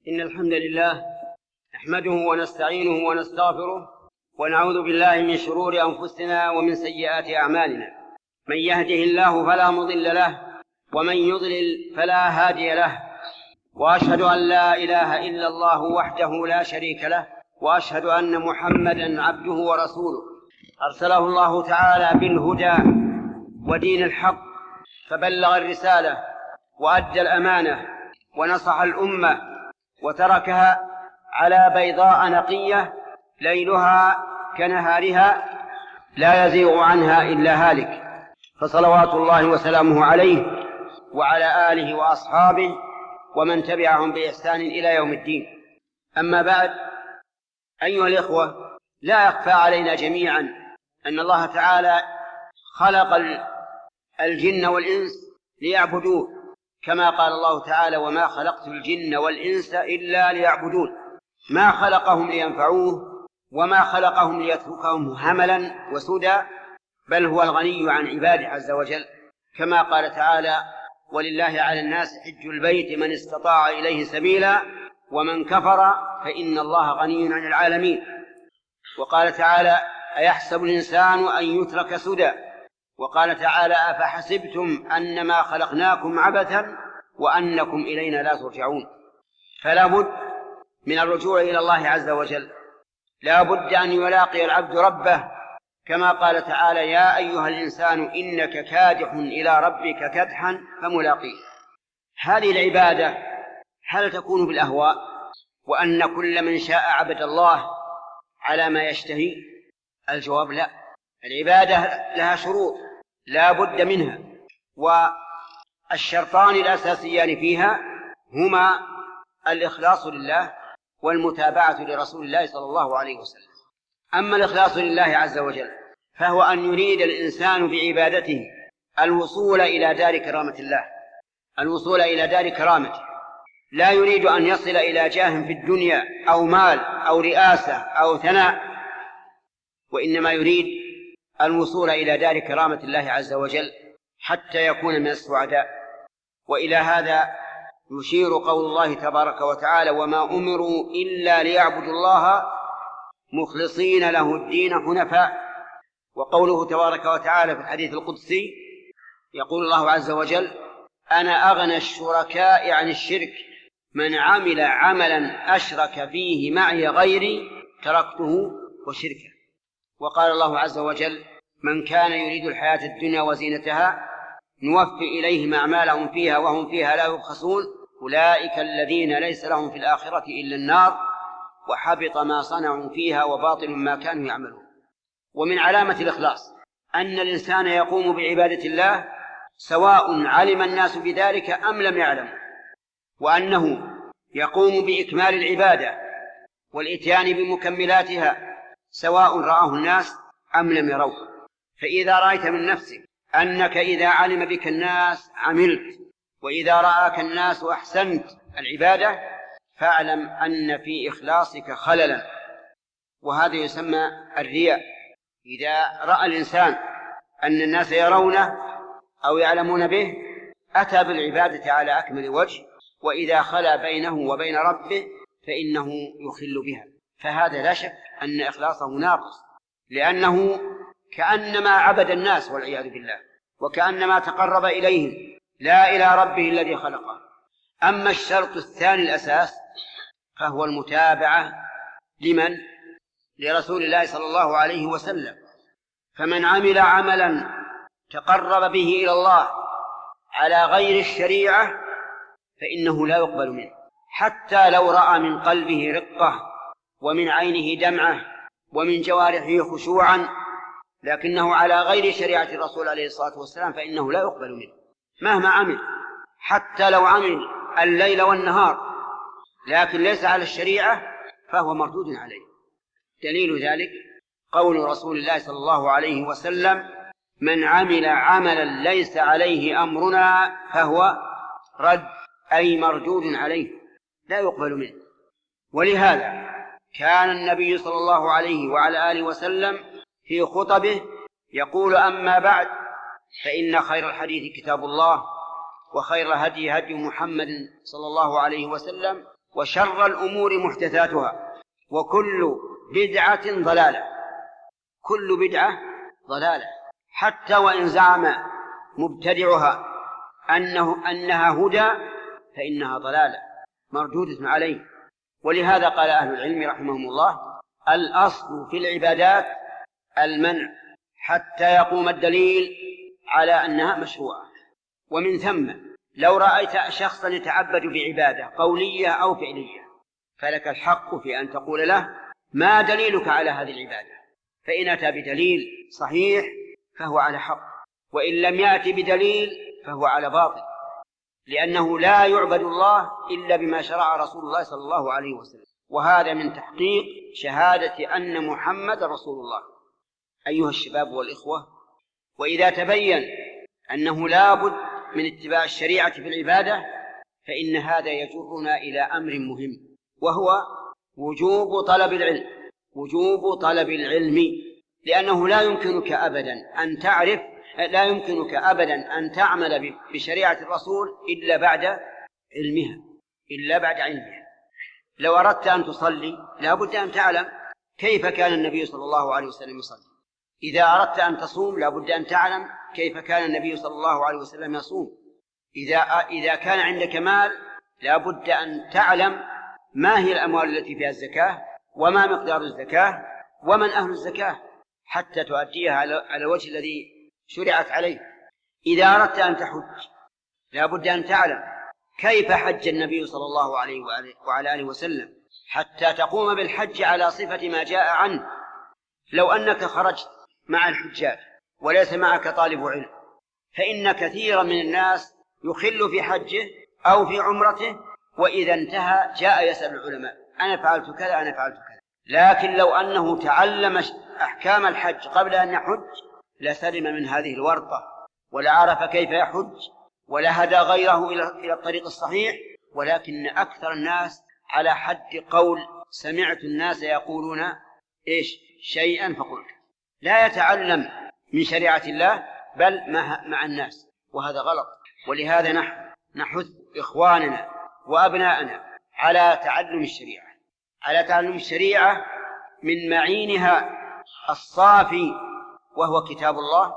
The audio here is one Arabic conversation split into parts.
إن الحمد لله نحمده ونستعينه ونستغفره ونعوذ بالله من شرور أنفسنا ومن سيئات أعمالنا. من يهده الله فلا مضل له ومن يضلل فلا هادي له، وأشهد أن لا إله إلا الله وحده لا شريك له، وأشهد أن محمدا عبده ورسوله أرسله الله تعالى بالهدى ودين الحق، فبلغ الرسالة وأدى الأمانة ونصح الأمة وتركها على بيضاء نقية ليلها كنهارها لا يزيغ عنها إلا هالك، فصلوات الله وسلامه عليه وعلى آله وأصحابه ومن تبعهم بإحسان إلى يوم الدين. أما بعد، أيها الإخوة، لا يخفى علينا جميعا أن الله تعالى خلق الجن والإنس ليعبدوه، كما قال الله تعالى: وما خلقت الجن والإنس إلا ليعبدون. ما خلقهم لينفعوه وما خلقهم ليتركهم هملا وسدى، بل هو الغني عن عباده عز وجل، كما قال تعالى: ولله على الناس حج البيت من استطاع إليه سبيلا ومن كفر فإن الله غني عن العالمين. وقال تعالى: أيحسب الإنسان أن يترك سدى. وقال تعالى: أفحسبتم أنما خلقناكم عبثا وأنكم إلينا لا ترجعون. فلا بد من الرجوع إلى الله عز وجل، لا بد أن يلاقي العبد ربه، كما قال تعالى: يا أيها الإنسان إنك كادح إلى ربك كدحا فملاقيه. هذه العبادة هل تكون بالأهواء وأن كل من شاء عبد الله على ما يشتهي؟ الجواب لا. العبادة لها شروط لا بد منها، والشرطان الأساسيان فيها هما الإخلاص لله والمتابعة لرسول الله صلى الله عليه وسلم. أما الإخلاص لله عز وجل فهو أن يريد الإنسان بعبادته الوصول إلى دار كرامة الله، الوصول إلى دار كرامته، لا يريد أن يصل إلى جاه في الدنيا أو مال أو رئاسة أو ثناء، وإنما يريد الوصول إلى دار كرامة الله عز وجل حتى يكون من السعداء. وإلى هذا يشير قول الله تبارك وتعالى: وما أمروا إلا ليعبدوا الله مخلصين له الدين حنفاء. وقوله تبارك وتعالى في الحديث القدسي يقول الله عز وجل: أنا أغنى الشركاء عن الشرك، من عمل عملا أشرك فيه معي غيري تركته وشركه. وقال الله عز وجل: من كان يريد الحياة الدنيا وزينتها نوفي إليهم أعمالهم فيها وهم فيها لا يبخسون، أولئك الذين ليس لهم في الآخرة إلا النار وحبط ما صنعوا فيها وباطل ما كانوا يعملون. ومن علامة الإخلاص أن الإنسان يقوم بعبادة الله سواء علم الناس بذلك أم لم يعلم، وأنه يقوم بإكمال العبادة والإتيان بمكملاتها سواء رآه الناس أم لم يروه. فإذا رأيت من نفسك أنك إذا علم بك الناس عملت، وإذا رآك الناس أحسنت العبادة، فاعلم أن في إخلاصك خللا، وهذا يسمى الرياء. إذا رأى الإنسان أن الناس يرونه أو يعلمون به أتى بالعبادة على أكمل وجه، وإذا خلا بينه وبين ربه فإنه يخل بها، فهذا لا شك أن إخلاصه ناقص، لأنه كأنما عبد الناس والعياذ بالله، وكأنما تقرب إليهم لا إلى ربه الذي خلقه. أما الشرط الثاني الأساس فهو المتابعة لمن؟ لرسول الله صلى الله عليه وسلم. فمن عمل عملا تقرب به إلى الله على غير الشريعة فإنه لا يقبل منه، حتى لو رأى من قلبه رقة ومن عينه دمعة ومن جوارحه خشوعا، لكنه على غير شريعة الرسول عليه الصلاة والسلام فإنه لا يقبل منه مهما عمل، حتى لو عمل الليل والنهار لكن ليس على الشريعة فهو مردود عليه. دليل ذلك قول رسول الله صلى الله عليه وسلم: من عمل عملا ليس عليه أمرنا فهو رد، أي مردود عليه لا يقبل منه. ولهذا كان النبي صلى الله عليه وعلى آله وسلم في خطبه يقول: أما بعد، فإن خير الحديث كتاب الله، وخير هدي هدي محمد صلى الله عليه وسلم، وشر الأمور محدثاتها وكل بدعة ضلالة. كل بدعة ضلالة، حتى وإن زعم مبتدعها أنها هدى فإنها ضلالة مردودة عليه. ولهذا قال أهل العلم رحمهم الله: الأصل في العبادات المنع حتى يقوم الدليل على أنها مشروعة. ومن ثم لو رأيت شخصا يتعبد بعبادة قولية أو فعلية فلك الحق في أن تقول له: ما دليلك على هذه العبادة؟ فإن أتى بدليل صحيح فهو على حق، وإن لم يأتي بدليل فهو على باطل، لأنه لا يعبد الله إلا بما شرع رسول الله صلى الله عليه وسلم، وهذا من تحقيق شهادة أن محمد رسول الله. أيها الشباب والإخوة، وإذا تبين أنه لا بد من اتباع الشريعة في العبادة فإن هذا يجرنا إلى أمر مهم، وهو وجوب طلب العلم. وجوب طلب العلم، لأنه لا يمكنك أبدا أن تعمل بشريعة الرسول إلا بعد علمها. لو أردت أن تصلي لا بد أن تعلم كيف كان النبي صلى الله عليه وسلم يصلي. إذا أردت أن تصوم لا بد أن تعلم كيف كان النبي صلى الله عليه وسلم يصوم. إذا كان عندك مال لا بد أن تعلم ما هي الأموال التي فيها الزكاة، وما مقدار الزكاة، ومن أهل الزكاة، حتى تؤديها على الوجه الذي شرعت عليه. إذا أردت أن تحج لا بد أن تعلم كيف حج النبي صلى الله عليه وعلى آله وسلم، حتى تقوم بالحج على صفة ما جاء عنه. لو أنك خرجت مع الحجاج وليس معك طالب علم فإن كثيرا من الناس يخل في حجه أو في عمرته، وإذا انتهى جاء يسأل العلماء: أنا فعلت كذا، أنا فعلت كذا. لكن لو أنه تعلم أحكام الحج قبل أن يحج لسلم من هذه الورطة، ولعرف كيف يحج، ولهدى غيره إلى الطريق الصحيح. ولكن أكثر الناس على حد قول سمعت الناس يقولون شيئا فقلت، لا يتعلم من شريعة الله بل مع الناس، وهذا غلط. ولهذا نحث إخواننا وأبناءنا على تعلم الشريعة من معينها الصافي، وهو كتاب الله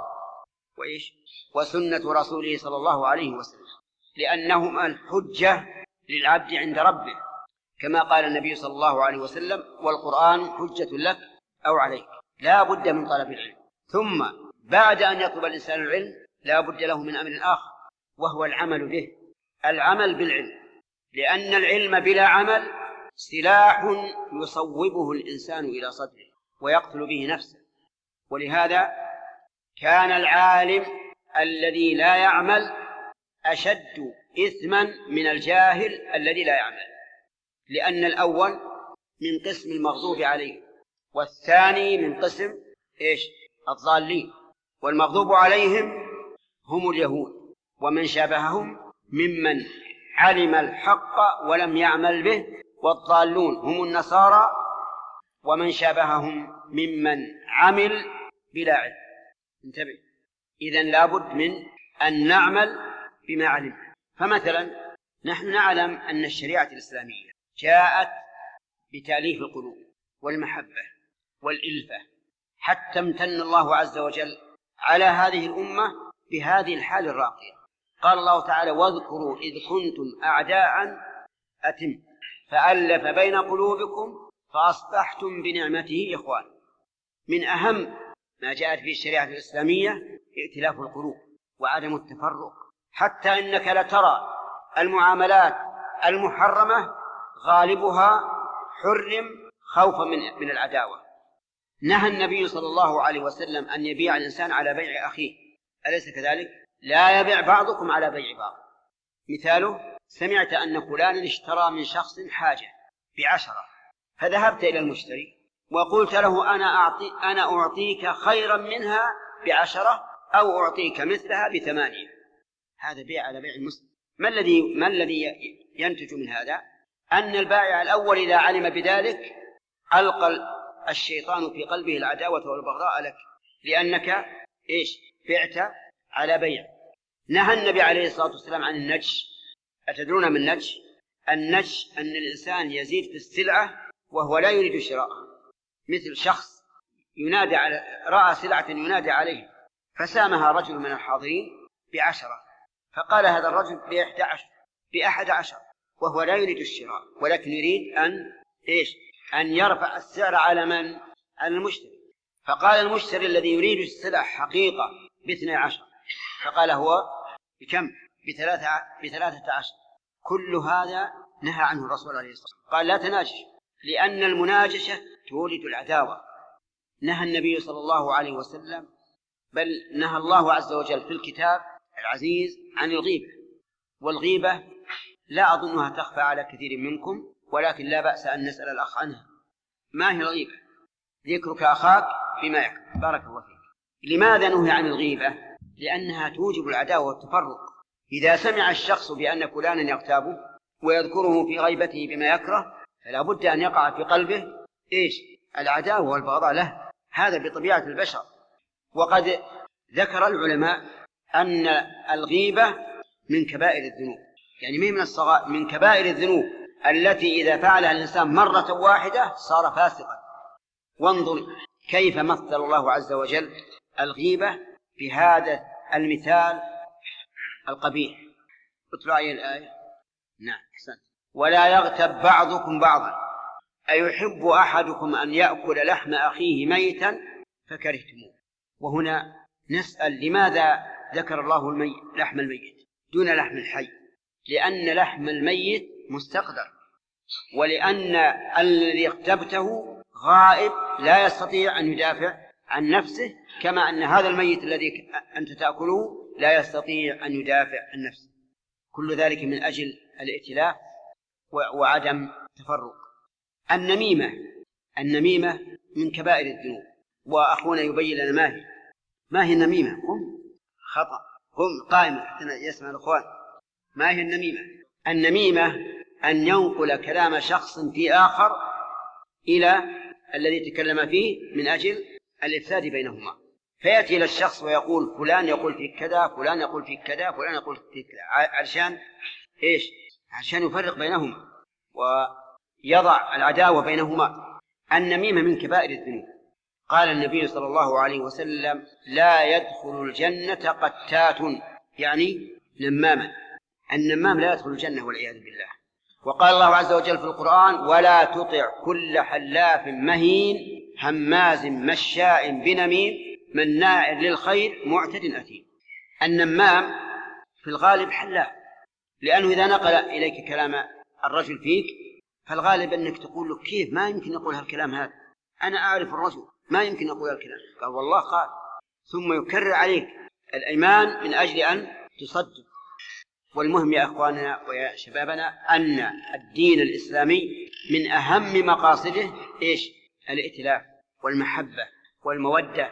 وسنة رسوله صلى الله عليه وسلم، لأنهما الحجة للعبد عند ربه، كما قال النبي صلى الله عليه وسلم: والقرآن حجة لك أو عليك. لا بد من طلب العلم. ثم بعد أن يطلب الإنسان العلم لا بد له من أمر آخر، وهو العمل به، العمل بالعلم، لأن العلم بلا عمل سلاح يصوبه الإنسان إلى صدره ويقتل به نفسه. ولهذا كان العالم الذي لا يعمل أشد إثما من الجاهل الذي لا يعمل، لأن الأول من قسم المغضوب عليه، والثاني من قسم الضالين. والمغضوب عليهم هم اليهود ومن شابههم ممن علم الحق ولم يعمل به، والضالون هم النصارى ومن شابههم ممن عمل بلا علم. انتبه، إذن لابد من أن نعمل بما علمنا. فمثلا نحن نعلم أن الشريعة الإسلامية جاءت بتأليف القلوب والمحبة والإلفة، حتى امتن الله عز وجل على هذه الأمة بهذه الحال الراقية. قال الله تعالى: واذكروا إذ كنتم أعداء فألف بين قلوبكم فأصبحتم بنعمته إخوان. من أهم ما جاءت به الشريعة الإسلامية ائتلاف القلوب وعدم التفرق، حتى إنك لترى المعاملات المحرمة غالبها حرم خوفا من العداوة. نهى النبي صلى الله عليه وسلم أن يبيع الإنسان على بيع أخيه، أليس كذلك؟ لا يبيع بعضكم على بيع بعض. مثاله: سمعت أن فلانا اشترى من شخص حاجة ب10، فذهبت إلى المشتري وقلت له: أنا أعطيك خيرا منها ب10 أو أعطيك مثلها ب8. هذا بيع على بيع المسلم. ما الذي ينتج من هذا؟ أن البائع الأول إذا علم بذلك ألقى الشيطان في قلبه العداوة والبغضاء لك، لأنك بعت على بيع. نهى النبي عليه الصلاة والسلام عن النجش. أتدرون من النجش؟ أن الإنسان يزيد في السلعة وهو لا يريد شراءها، مثل شخص رأى سلعة ينادى عليه فسامها رجل من الحاضرين ب10، فقال هذا الرجل ب11 وهو لا يريد الشراء، ولكن يريد أن يرفع السعر على من؟ على المشتري. فقال المشتري الذي يريد السلع حقيقة ب12، فقال هو بكم؟ ب13. كل هذا نهى عنه الرسول عليه الصلاة والسلام، قال لا تناجش، لأن المناجشة تولد العداوة. نهى النبي صلى الله عليه وسلم، بل نهى الله عز وجل في الكتاب العزيز عن الغيبة، والغيبة لا أظنها تخفى على كثير منكم، ولكن لا بأس أن نسأل الأخ عنها. ما هي الغيبة؟ ذكرك أخاك بما يكره. بارك الله فيك. لماذا نهي عن الغيبة؟ لأنها توجب العداوة والتفرق. إذا سمع الشخص بأن فلانا يغتابه ويذكره في غيبته بما يكره، فلا بد أن يقع في قلبه العداوة والبغضاء له. هذا بطبيعة البشر. وقد ذكر العلماء أن الغيبة من كبائر الذنوب، يعني من الصغائر، من كبائر الذنوب التي إذا فعلها الإنسان مرة واحدة صار فاسقا. وانظر كيف مثل الله عز وجل الغيبة بهذا المثال القبيح. اطلع عليه الآية. نعم أحسنت. ولا يغتب بعضكم بعضا أيحب أحدكم أن يأكل لحم أخيه ميتا فكرهتموه. وهنا نسأل لماذا ذكر الله لحم الميت دون لحم الحي؟ لأن لحم الميت مستقدر، ولأن الذي اغتبته غائب لا يستطيع أن يدافع عن نفسه، كما أن هذا الميت الذي أنت تأكله لا يستطيع أن يدافع عن نفسه. كل ذلك من أجل الائتلاف وعدم تفرق. النميمة من كبائر الذنوب، وأخونا يبين لنا ما هي النميمة. خطأ، قم قائمة حتى يسمع الأخوان. ما هي النميمة؟ النميمة أن ينقل كلام شخص في آخر إلى الذي تكلم فيه من أجل الإفساد بينهما، فيأتي إلى الشخص ويقول فلان يقول فيك كذا، فلان يقول فيك كذا، فلان يقول فيك كذا، عشان يفرق بينهما ويضع العداوة بينهما. النميمة من كبائر الذنوب. قال النبي صلى الله عليه وسلم لا يدخل الجنة قتات، يعني نماما. النمام لا يدخل الجنة والعياذ بالله. وقال الله عز وجل في القرآن ولا تطع كل حلاف مهين هماز مشاء بنميم مناع للخير معتد أثيم. النمام في الغالب حلاف، لأنه إذا نقل إليك كلام الرجل فيك فالغالب أنك تقول له كيف ما يمكن يقول هالكلام هذا، أنا أعرف الرجل ما يمكن يقول هالكلام. قال والله قال، ثم يكرر عليك الأيمان من أجل أن تصدق. والمهم يا أخواننا ويا شبابنا أن الدين الإسلامي من أهم مقاصده الائتلاف والمحبة والمودة.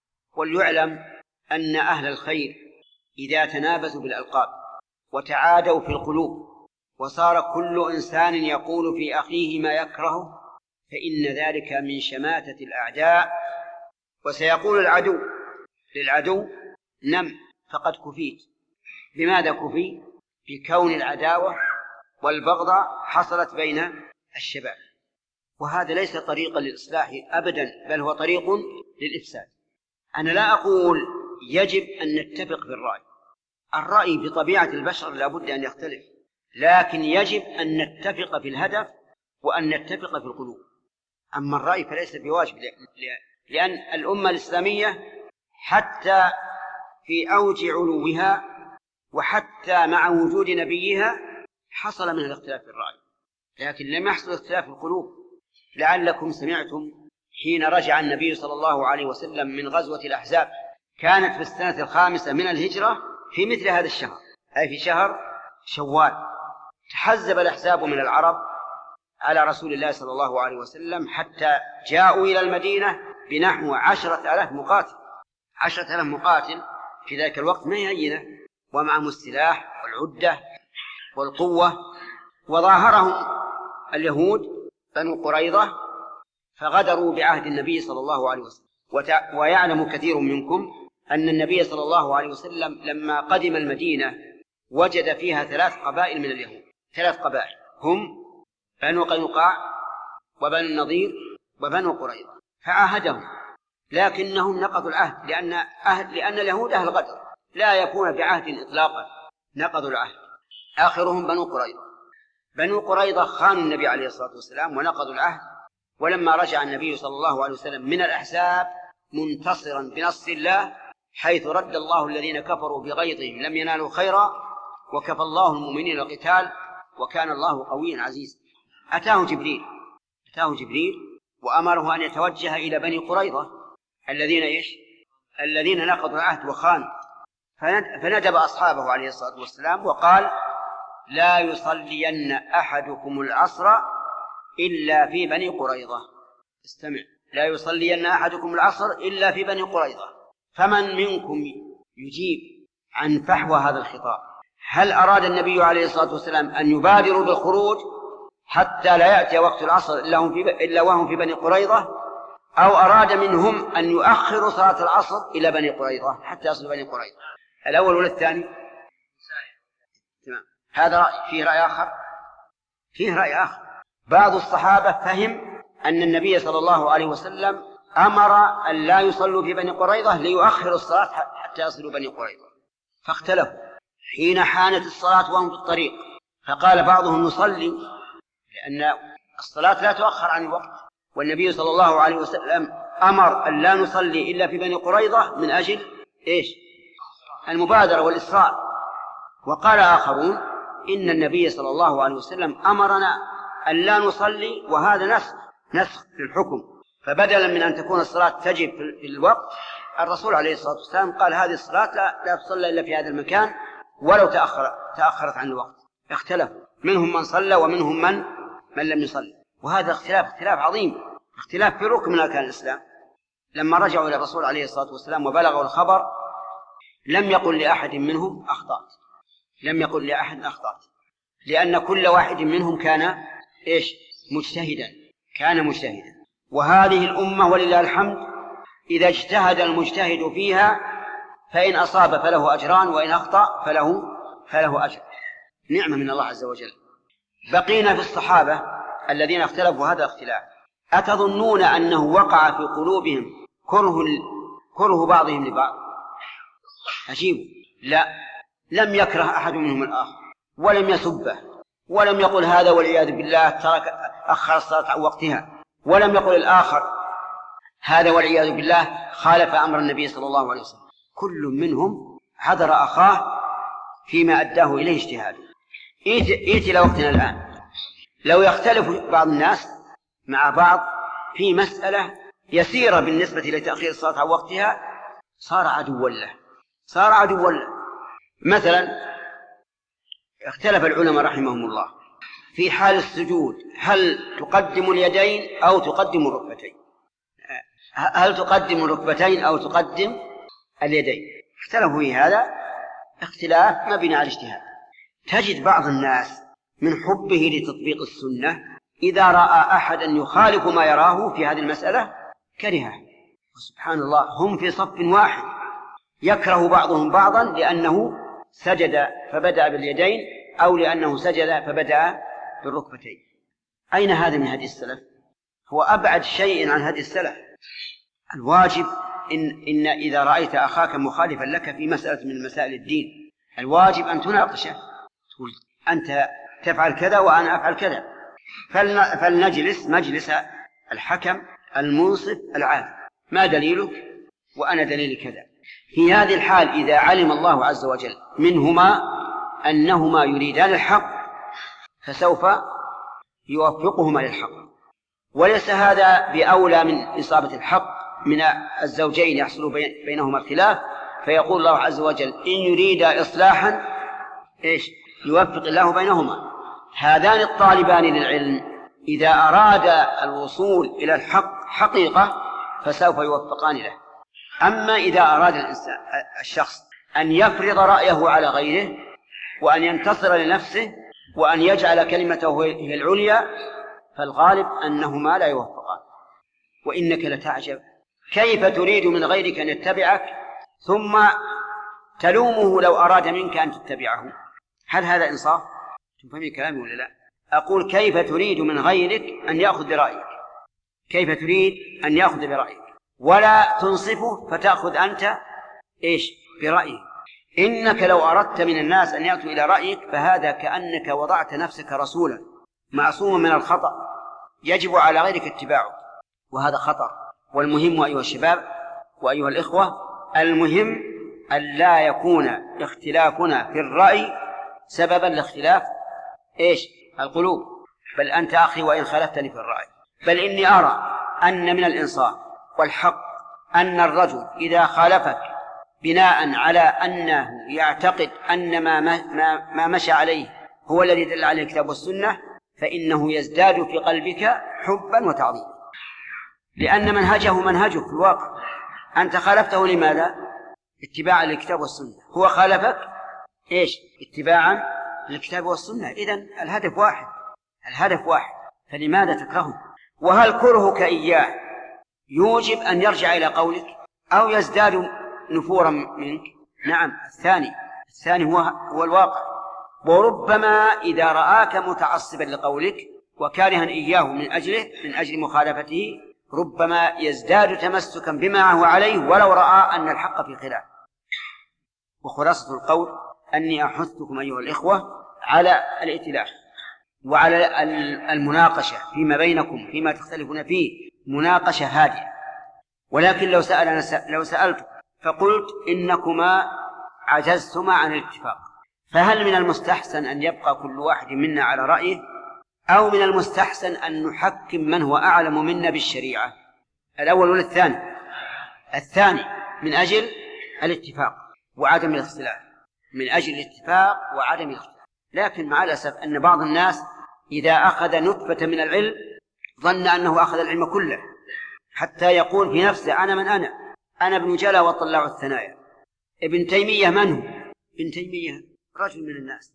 وليعلم أن أهل الخير إذا تنابزوا بالألقاب وتعادوا في القلوب وصار كل إنسان يقول في أخيه ما يكره فإن ذلك من شماتة الأعداء. وسيقول العدو للعدو نم فقد كفيت. لماذا كفي؟ بكون العداوة والبغضة حصلت بين الشباب، وهذا ليس طريقا للإصلاح أبدا، بل هو طريق للإفساد. أنا لا أقول يجب أن نتفق في الرأي بطبيعة البشر لا بد أن يختلف، لكن يجب أن نتفق في الهدف وأن نتفق في القلوب. أما الرأي فليس بواجب، لأن الأمة الإسلامية حتى في أوج علوها وحتى مع وجود نبيها حصل من الاختلاف في الرأي، لكن لم يحصل اختلاف في القلوب. لعلكم سمعتم حين رجع النبي صلى الله عليه وسلم من غزوة الأحزاب، كانت في السنة 5 من الهجرة في مثل هذا الشهر، أي في شهر شوال. تحزب الأحزاب من العرب على رسول الله صلى الله عليه وسلم حتى جاءوا إلى المدينة بنحو 10,000 مقاتل. 10,000 مقاتل في ذلك الوقت ما يهينه، ومعهم السلاح والعدة والقوة. وظاهرهم اليهود بنو قريظة فغدروا بعهد النبي صلى الله عليه وسلم. ويعلم كثير منكم أن النبي صلى الله عليه وسلم لما قدم المدينة وجد فيها 3 قبائل من اليهود، 3 قبائل، هم بنو قينقاع وبنو النضير وبنو قريظة، فعاهدهم، لكنهم نقضوا العهد لأن اليهود أهل غدر لا يكون بعهد إطلاقا، نقضوا العهد. آخرهم بنو قريظة. بنو قريظة خانوا النبي عليه الصلاة والسلام ونقضوا العهد، ولما رجع النبي صلى الله عليه وسلم من الأحزاب منتصرا بنصر الله، حيث رد الله الذين كفروا بغيظهم لم ينالوا خيرا وكفى الله المؤمنين القتال وكان الله قويا عزيزا. أتاه جبريل وأمره أن يتوجه إلى بني قريظة الذين نقضوا العهد وخانوا، فندب أصحابه عليه الصلاة والسلام وقال: لا يصلين أحدكم العصر إلا في بني قريظة. استمع: لا يصلين أحدكم العصر إلا في بني قريظة. فمن منكم يجيب عن فحوى هذا الخطاب؟ هل أراد النبي عليه الصلاة والسلام أن يبادروا بالخروج حتى لا يأتي وقت العصر إلا وهم في بني قريظة، أو أراد منهم أن يؤخروا صلاة العصر إلى بني قريظة حتى يصلوا بني قريظة؟ الأول ولا الثاني؟ تمام. هذا رأي. فيه رأي آخر. بعض الصحابة فهم أن النبي صلى الله عليه وسلم أمر أن لا يصلوا في بني قريظة ليؤخروا الصلاة حتى يصلوا بني قريظة، فاختلفوا حين حانت الصلاة وهم في الطريق، فقال بعضهم نصلي لأن الصلاة لا تؤخر عن الوقت، والنبي صلى الله عليه وسلم أمر أن لا نصلي إلا في بني قريظة من أجل المبادرة والإسراع. وقال آخرون إن النبي صلى الله عليه وسلم أمرنا أن لا نصلي، وهذا نسخ للحكم، فبدلا من أن تكون الصلاة تجب في الوقت، الرسول عليه الصلاة والسلام قال هذه الصلاة لا تصلى إلا في هذا المكان ولو تأخرت عن الوقت. اختلفوا، منهم من صلى ومنهم من لم يصلي، وهذا اختلاف عظيم، اختلاف في ركن من أركان الإسلام. لما رجعوا إلى الرسول عليه الصلاة والسلام وبلغوا الخبر لم يقل لأحد منهم أخطأت، لأن كل واحد منهم كان مجتهدا. وهذه الأمة ولله الحمد إذا اجتهد المجتهد فيها فإن أصاب فله أجران وإن أخطأ فله أجر، نعمة من الله عز وجل. بقينا في الصحابة الذين اختلفوا هذا الاختلاف. أتظنون أنه وقع في قلوبهم كره بعضهم لبعض؟ عجيب، لا، لم يكره أحد منهم الآخر ولم يسبه ولم يقل هذا والعياذ بالله أخر الصلاة عن وقتها، ولم يقل الآخر هذا والعياذ بالله خالف أمر النبي صلى الله عليه وسلم. كل منهم حذر أخاه فيما أداه إليه اجتهاده. إلى وقتنا الآن لو يختلف بعض الناس مع بعض في مسألة يسيرة بالنسبة لتأخير الصلاة عن وقتها صار عدوا له. مثلا اختلف العلماء رحمهم الله في حال السجود، هل تقدم اليدين أو تقدم الركبتين؟ هل تقدم الركبتين أو تقدم اليدين؟ اختلفوا في هذا اختلاف مبني على الاجتهاد. تجد بعض الناس من حبه لتطبيق السنة إذا رأى أحدا يخالف ما يراه في هذه المسألة كرهه، وسبحان الله هم في صف واحد، يكره بعضهم بعضا لأنه سجد فبدأ باليدين أو لأنه سجد فبدأ بالركبتين. أين هذا من هدي السلف؟ هو أبعد شيء عن هدي السلف. الواجب إن إذا رأيت أخاك مخالفا لك في مسألة من مسائل الدين الواجب أن تناقشه، تقول أنت تفعل كذا وأنا أفعل كذا، فلنجلس مجلس الحكم المنصف العادل، ما دليلك وأنا دليلي كذا. في هذه الحال إذا علم الله عز وجل منهما أنهما يريدان الحق فسوف يوفقهما للحق، وليس هذا بأولى من إصابة الحق من الزوجين يحصل بينهما الخلاف، فيقول الله عز وجل إن يريد إصلاحا يوفق الله بينهما. هذان الطالبان للعلم إذا أراد الوصول إلى الحق حقيقة فسوف يوفقان له. أما إذا أراد الشخص أن يفرض رأيه على غيره وأن ينتصر لنفسه وأن يجعل كلمته هي العليا فالغالب أنهما لا يوفقان. وإنك لتعجب كيف تريد من غيرك أن يتبعك ثم تلومه لو أراد منك أن تتبعه؟ هل هذا إنصاف؟ تفهمين كلامي ولا لا؟ أقول كيف تريد من غيرك أن يأخذ برأيك؟ كيف تريد أن يأخذ برأيك؟ ولا تنصفه فتأخذ أنت برأيه. إنك لو أردت من الناس أن يأتوا إلى رأيك فهذا كأنك وضعت نفسك رسولا معصوما من الخطأ يجب على غيرك اتباعه، وهذا خطر. والمهم أيها الشباب وأيها الإخوة، المهم أن لا يكون اختلافنا في الرأي سببا لاختلاف القلوب. بل أنت أخي وإن خالفتني في الرأي، بل إني أرى أن من الإنصاف والحق أن الرجل إذا خالفك بناء على أنه يعتقد أن ما مشى عليه هو الذي دل عليه الكتاب والسنة، فإنه يزداد في قلبك حبا وتعظيما، لأن منهجه منهجك في الواقع. أنت خالفته لماذا؟ اتباعا للكتاب والسنة، هو خالفك اتباعا للكتاب والسنة. إذن الهدف واحد، فلماذا تكرهه؟ وهل كرهك إياه يوجب أن يرجع إلى قولك أو يزداد نفورا منك؟ نعم، الثاني هو الواقع. وربما إذا رآك متعصبا لقولك وكارها إياه من أجل مخالفته ربما يزداد تمسكا بما هو عليه ولو رأى أن الحق في خلاف. وخلاصة القول أني أحثكم أيها الإخوة على الائتلاف وعلى المناقشة فيما بينكم فيما تختلفون فيه مناقشة هادئة. ولكن لو سألت فقلت إنكما عجزتما عن الاتفاق، فهل من المستحسن أن يبقى كل واحد منا على رأيه، أو من المستحسن أن نحكم من هو أعلم منا بالشريعة؟ الأول ولا الثاني؟ الثاني، من أجل الاتفاق وعدم الاختلاف، من أجل الاتفاق وعدم الاختلاف. لكن مع الأسف أن بعض الناس إذا أخذ نطفة من العلم ظن أنه أخذ العلم كله، حتى يقول في نفسه أنا من أنا ابن جلا وطلع الثنايا. ابن تيمية من هو؟ ابن تيمية رجل من الناس،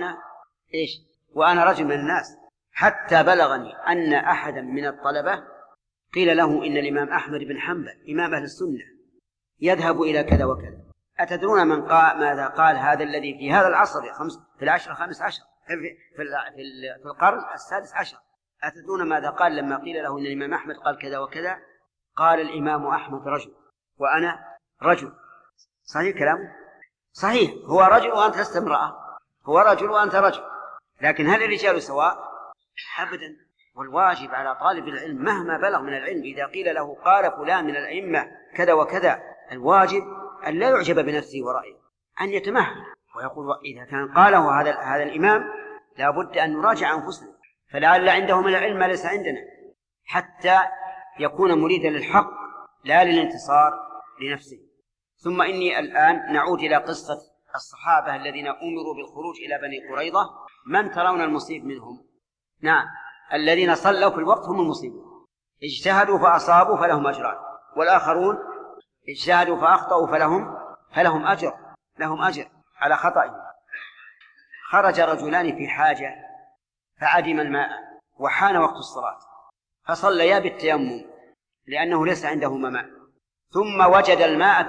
وأنا رجل من الناس. حتى بلغني أن أحدا من الطلبة قيل له إن الإمام أحمد بن حنبل إمام أهل السنة يذهب إلى كذا وكذا. أتدرون ماذا قال هذا الذي في هذا العصر في العشر الخامس عشر في القرن السادس عشر؟ أتدرون ماذا قال لما قيل له إن الإمام أحمد قال كذا وكذا؟ قال الإمام أحمد رجل وأنا رجل. صحيح كلامه؟ صحيح، هو رجل وأنت لست امرأة، هو رجل وأنت رجل، لكن هل الرجال سواء؟ أبدا. والواجب على طالب العلم مهما بلغ من العلم إذا قيل له قال فلان من الأئمة كذا وكذا، الواجب أن لا يعجب بنفسه ورأيه، أن يتمهل ويقول إذا كان قاله هذا الإمام لا بد أن نراجع أنفسنا، فلعل عنده من العلم ما ليس عندنا، حتى يكون مريدا للحق لا للانتصار لنفسه. ثم إني الآن نعود إلى قصة الصحابة الذين أمروا بالخروج إلى بني قريظة. من ترون المصيب منهم؟ نعم، الذين صلوا في الوقت هم المصيبون، اجتهدوا فأصابوا فلهم أجران، والآخرون اجتهدوا فأخطأوا فلهم أجر على خطأهم. خرج رجلان في حاجة فعدم الماء وحان وقت الصلاة فصليا بالتيمم لأنه ليس عندهما ماء، ثم وجدا الماء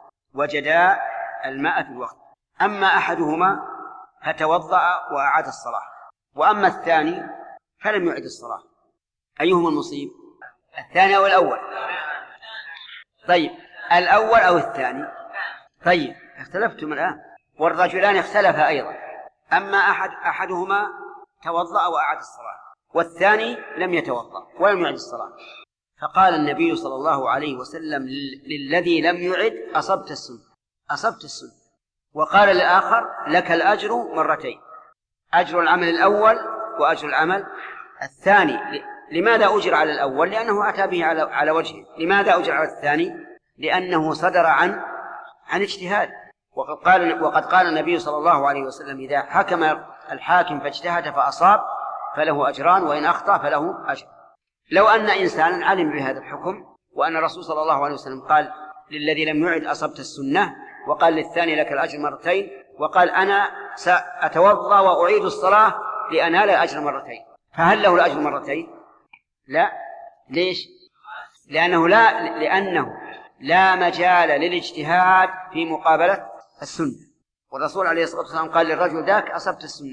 في الوقت. أما أحدهما فتوضأ وأعاد الصلاة، وأما الثاني فلم يعد الصلاة. أيهما المصيب؟ الثاني أو الأول؟ طيب، الأول أو الثاني؟ طيب، اختلفتم الآن، والرجلان اختلفا أيضا. أما أحدهما توضأ وأعاد الصلاة، والثاني لم يتوضأ ولم يعد الصلاة. فقال النبي صلى الله عليه وسلم للذي لم يعد أصبت السنة. وقال للآخر لك الأجر مرتين، أجر العمل الأول وأجر العمل الثاني. لماذا أجر على الأول؟ لأنه أتى به على وجهه. لماذا أجر على الثاني؟ لأنه صدر عن اجتهاد. وقد قال النبي صلى الله عليه وسلم إذا حكم الحاكم فاجتهد فأصاب فله أجران، وإن أخطأ فله أجر. لو أن إنسانا علم بهذا الحكم وأن الرسول صلى الله عليه وسلم قال للذي لم يعد أصبت السنة، وقال للثاني لك الأجر مرتين، وقال أنا سأتوضأ وأعيد الصلاة لأنال الأجر مرتين، فهل له الأجر مرتين؟ لا. ليش؟ لأنه لا مجال للاجتهاد في مقابلة السنة. والرسول عليه الصلاة والسلام قال للرجل ذاك أصبت السنة،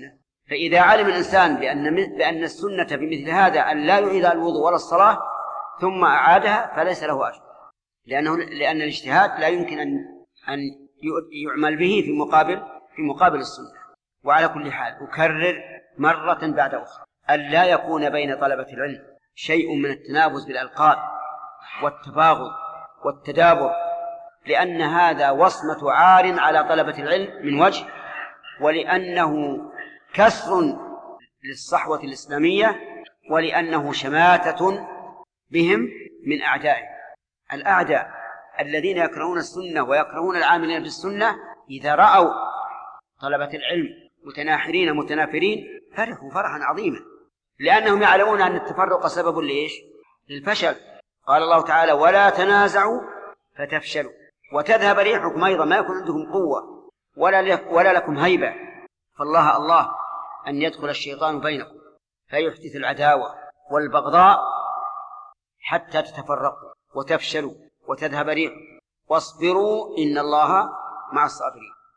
فإذا علم الإنسان بأن السنة في مثل هذا أن لا يعيد الوضوء ولا الصلاة ثم أعادها فليس له أجر، لأن الاجتهاد لا يمكن أن يعمل به في مقابل السنة. وعلى كل حال أكرر مرة بعد أخرى أن لا يكون بين طلبة العلم شيء من التنافس بالألقاب والتباغض والتدابر، لأن هذا وصمة عار على طلبة العلم من وجه، ولأنه كسر للصحوة الإسلامية، ولأنه شماتة بهم من أعدائهم. الأعداء الذين يكرهون السنة ويكرهون العاملين بالسنة إذا رأوا طلبة العلم متناحرين متنافرين فرحوا فرحا عظيما، لأنهم يعلمون أن التفرق سبب لإيش؟ للفشل. قال الله تعالى: ولا تنازعوا فتفشلوا وتذهب ريحكم. أيضا ما يكون عندكم قوة ولا لكم هيبة، فالله الله أن يدخل الشيطان بينكم فيحدث العداوة والبغضاء حتى تتفرقوا وتفشلوا وتذهب ريحكم، واصبروا إن الله مع الصابرين.